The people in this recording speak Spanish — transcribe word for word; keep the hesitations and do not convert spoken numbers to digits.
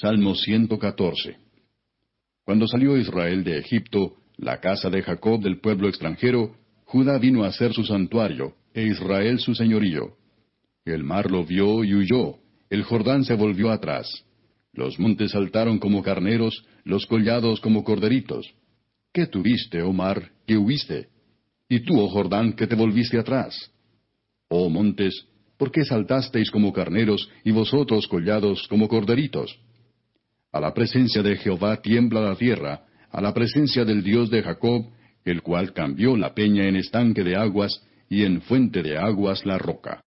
Salmo ciento catorce. Cuando salió Israel de Egipto, la casa de Jacob del pueblo extranjero, Judá vino a ser su santuario, e Israel su señorío. El mar lo vio y huyó, el Jordán se volvió atrás. Los montes saltaron como carneros, los collados como corderitos. ¿Qué tuviste, oh mar, que huiste? Y tú, oh Jordán, que te volviste atrás. Oh montes, ¿por qué saltasteis como carneros, y vosotros collados como corderitos? A la presencia de Jehová tiembla la tierra, a la presencia del Dios de Jacob, el cual cambió la peña en estanque de aguas, y en fuente de aguas la roca.